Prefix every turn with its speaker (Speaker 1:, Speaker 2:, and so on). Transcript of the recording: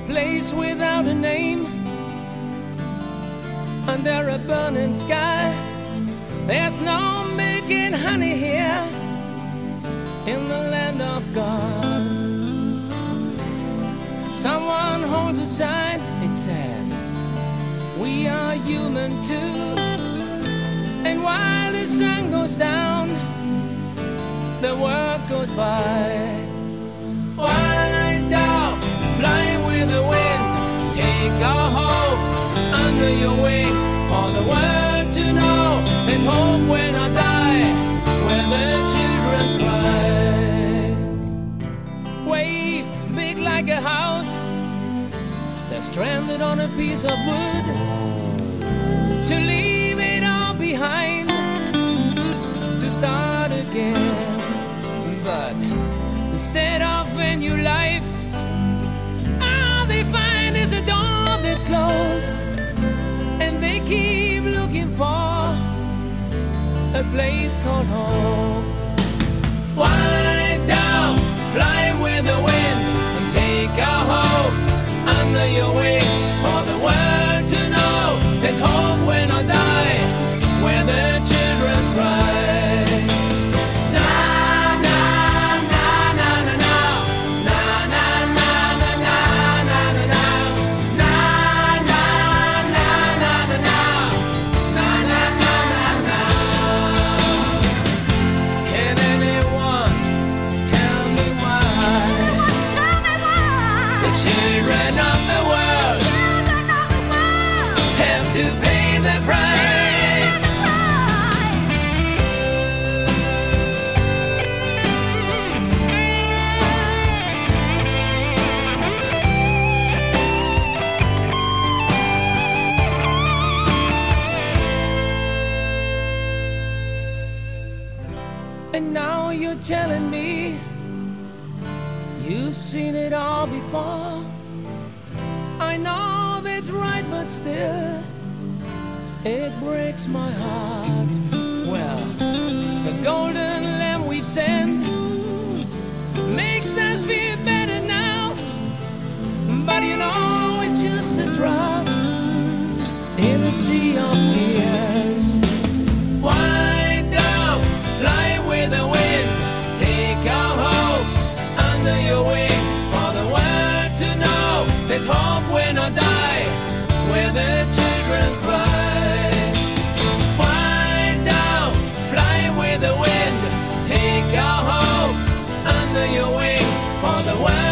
Speaker 1: place without a name, under a burning sky. There's no milk and honey here in the land of God. Someone holds a sign, it says, we are human too. And while the sun goes down, the world goes by. White dove, fly with the wind, take our hope under your wings, for the world to know that hope will not die when the children cry. Waves big like a house, they're stranded on a piece of wood, to leave it all behind, to start again. But instead of a new life, all they find is a door that's closed, and they keep looking for a place called home. White dove, fly with the wind, and take our hope under your wings, for the world to know that hope will not die where the children cry. And now you're telling me you've seen it all before. I know that's right, but still it breaks my heart. Well, the golden lamb we've sent makes us feel better now, but you know it's just a drop in a sea of tears. White dove, fly with the wind, take our hope under your wing, for the world to know that hope will not die where the children cry. White dove, fly with the wind, take our hope under your wings, for the world